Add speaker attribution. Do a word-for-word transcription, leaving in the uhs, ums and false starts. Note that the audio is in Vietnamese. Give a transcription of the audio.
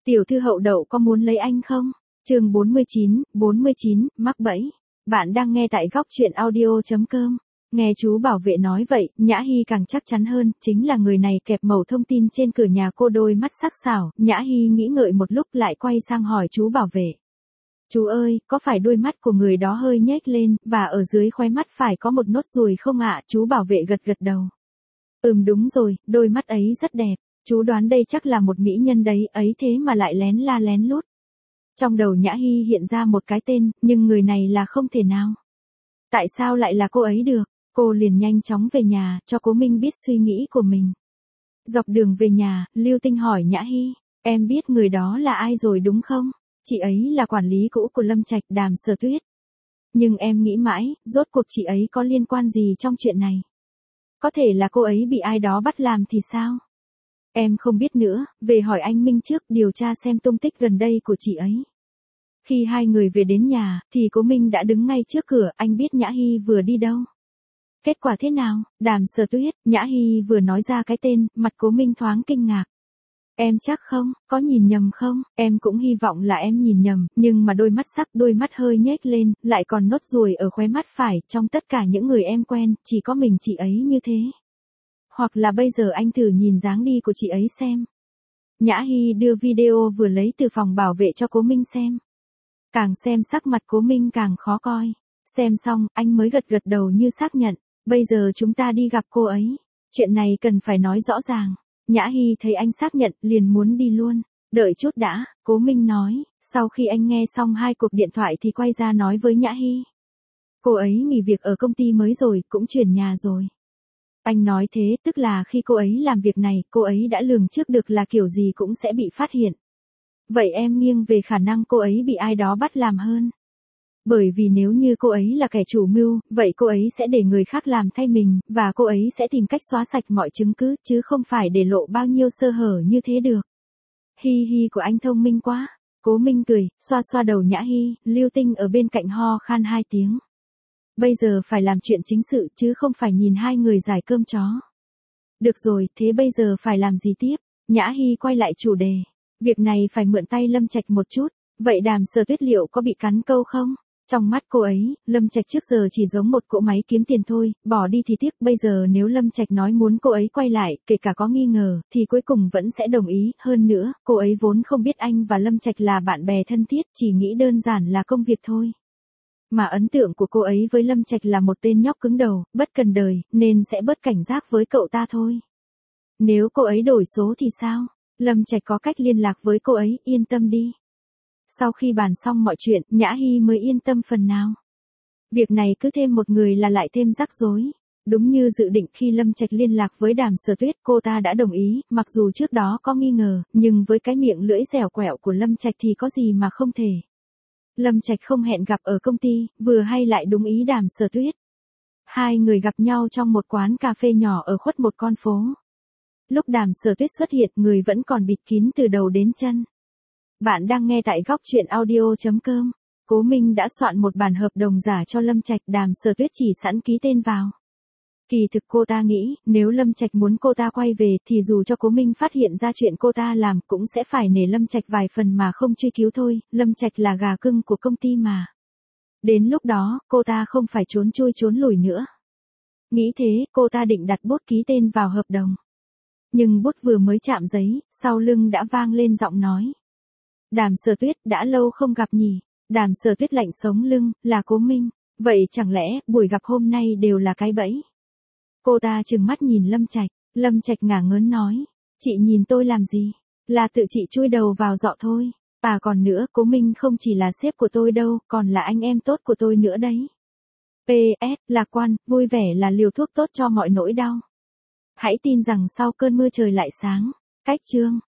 Speaker 1: Tiểu thư hậu đậu có muốn lấy anh không? Chương bốn mươi chín, bốn mươi chín, mắc bẫy. Bạn đang nghe tại góc truyện audio chấm com. Nghe chú bảo vệ nói vậy, Nhã Hi càng chắc chắn hơn, chính là người này kẹp mẩu thông tin trên cửa nhà cô. Đôi mắt sắc sảo, Nhã Hi nghĩ ngợi một lúc lại quay sang hỏi chú bảo vệ. Chú ơi, có phải đôi mắt của người đó hơi nhếch lên, và ở dưới khóe mắt phải có một nốt ruồi không ạ? Chú bảo vệ gật gật đầu. Ừm đúng rồi, đôi mắt ấy rất đẹp. Chú đoán đây chắc là một mỹ nhân đấy, ấy thế mà lại lén la lén lút. Trong đầu Nhã Hi hiện ra một cái tên, nhưng người này là không thể nào. Tại sao lại là cô ấy được? Cô liền nhanh chóng về nhà, cho Cố Minh biết suy nghĩ của mình. Dọc đường về nhà, Lưu Tinh hỏi Nhã Hi, em biết người đó là ai rồi đúng không? Chị ấy là quản lý cũ của Lâm Trạch, Đàm Sở Tuyết. Nhưng em nghĩ mãi, rốt cuộc chị ấy có liên quan gì trong chuyện này? Có thể là cô ấy bị ai đó bắt làm thì sao? Em không biết nữa, về hỏi anh Minh trước, điều tra xem tung tích gần đây của chị ấy. Khi hai người về đến nhà, thì Cố Minh đã đứng ngay trước cửa, anh biết Nhã Hi vừa đi đâu. Kết quả thế nào? Đàm Sở Tuyết, Nhã Hi vừa nói ra cái tên, mặt Cố Minh thoáng kinh ngạc. Em chắc không, có nhìn nhầm không? Em cũng hy vọng là em nhìn nhầm, nhưng mà đôi mắt sắc, đôi mắt hơi nhếch lên, lại còn nốt ruồi ở khóe mắt phải, trong tất cả những người em quen, chỉ có mình chị ấy như thế. Hoặc là bây giờ anh thử nhìn dáng đi của chị ấy xem. Nhã Hi đưa video vừa lấy từ phòng bảo vệ cho Cố Minh xem. Càng xem sắc mặt Cố Minh càng khó coi. Xem xong, anh mới gật gật đầu như xác nhận. Bây giờ chúng ta đi gặp cô ấy. Chuyện này cần phải nói rõ ràng. Nhã Hi thấy anh xác nhận, liền muốn đi luôn. Đợi chút đã, Cố Minh nói. Sau khi anh nghe xong hai cuộc điện thoại thì quay ra nói với Nhã Hi. Cô ấy nghỉ việc ở công ty mới rồi, cũng chuyển nhà rồi. Anh nói thế tức là khi cô ấy làm việc này, cô ấy đã lường trước được là kiểu gì cũng sẽ bị phát hiện. Vậy em nghiêng về khả năng cô ấy bị ai đó bắt làm hơn. Bởi vì nếu như cô ấy là kẻ chủ mưu, vậy cô ấy sẽ để người khác làm thay mình, và cô ấy sẽ tìm cách xóa sạch mọi chứng cứ, chứ không phải để lộ bao nhiêu sơ hở như thế được. Hi hi của anh thông minh quá. Cố Minh cười, xoa xoa đầu Nhã Hi, Lưu Tinh ở bên cạnh ho khan hai tiếng. Bây giờ phải làm chuyện chính sự chứ không phải nhìn hai người giải cơm chó. Được rồi, thế bây giờ phải làm gì tiếp? Nhã Hi quay lại chủ đề. Việc này phải mượn tay Lâm Trạch một chút. Vậy Đàm Sở Tuyết liệu có bị cắn câu không? Trong mắt cô ấy, Lâm Trạch trước giờ chỉ giống một cỗ máy kiếm tiền thôi, bỏ đi thì tiếc. Bây giờ nếu Lâm Trạch nói muốn cô ấy quay lại, kể cả có nghi ngờ, thì cuối cùng vẫn sẽ đồng ý. Hơn nữa, cô ấy vốn không biết anh và Lâm Trạch là bạn bè thân thiết, chỉ nghĩ đơn giản là công việc thôi. Mà ấn tượng của cô ấy với Lâm Trạch là một tên nhóc cứng đầu, bất cần đời, nên sẽ bớt cảnh giác với cậu ta thôi. Nếu cô ấy đổi số thì sao? Lâm Trạch có cách liên lạc với cô ấy, yên tâm đi. Sau khi bàn xong mọi chuyện, Nhã Hi mới yên tâm phần nào. Việc này cứ thêm một người là lại thêm rắc rối. Đúng như dự định khi Lâm Trạch liên lạc với Đàm Sở Tuyết, cô ta đã đồng ý, mặc dù trước đó có nghi ngờ, nhưng với cái miệng lưỡi dẻo quẹo của Lâm Trạch thì có gì mà không thể. Lâm Trạch không hẹn gặp ở công ty, vừa hay lại đúng ý Đàm Sở Tuyết. Hai người gặp nhau trong một quán cà phê nhỏ ở khuất một con phố. Lúc Đàm Sở Tuyết xuất hiện, người vẫn còn bịt kín từ đầu đến chân. Bạn đang nghe tại góc truyện audio chấm com. Cố Minh đã soạn một bản hợp đồng giả cho Lâm Trạch, Đàm Sở Tuyết chỉ sẵn ký tên vào. Kỳ thực cô ta nghĩ, nếu Lâm Trạch muốn cô ta quay về thì dù cho Cố Minh phát hiện ra chuyện cô ta làm cũng sẽ phải nể Lâm Trạch vài phần mà không truy cứu thôi, Lâm Trạch là gà cưng của công ty mà. Đến lúc đó, cô ta không phải trốn chui trốn lùi nữa. Nghĩ thế, cô ta định đặt bút ký tên vào hợp đồng. Nhưng bút vừa mới chạm giấy, sau lưng đã vang lên giọng nói. Đàm Sở Tuyết, đã lâu không gặp nhỉ? Đàm Sở Tuyết lạnh sống lưng, là Cố Minh. Vậy chẳng lẽ, buổi gặp hôm nay đều là cái bẫy? Cô ta trừng mắt nhìn Lâm Trạch, Lâm Trạch ngả ngớn nói. Chị nhìn tôi làm gì? Là tự chị chui đầu vào dọ thôi. À còn nữa, Cố Minh không chỉ là sếp của tôi đâu, còn là anh em tốt của tôi nữa đấy. pê ét, lạc quan, vui vẻ là liều thuốc tốt cho mọi nỗi đau. Hãy tin rằng sau cơn mưa trời lại sáng. Cách chương.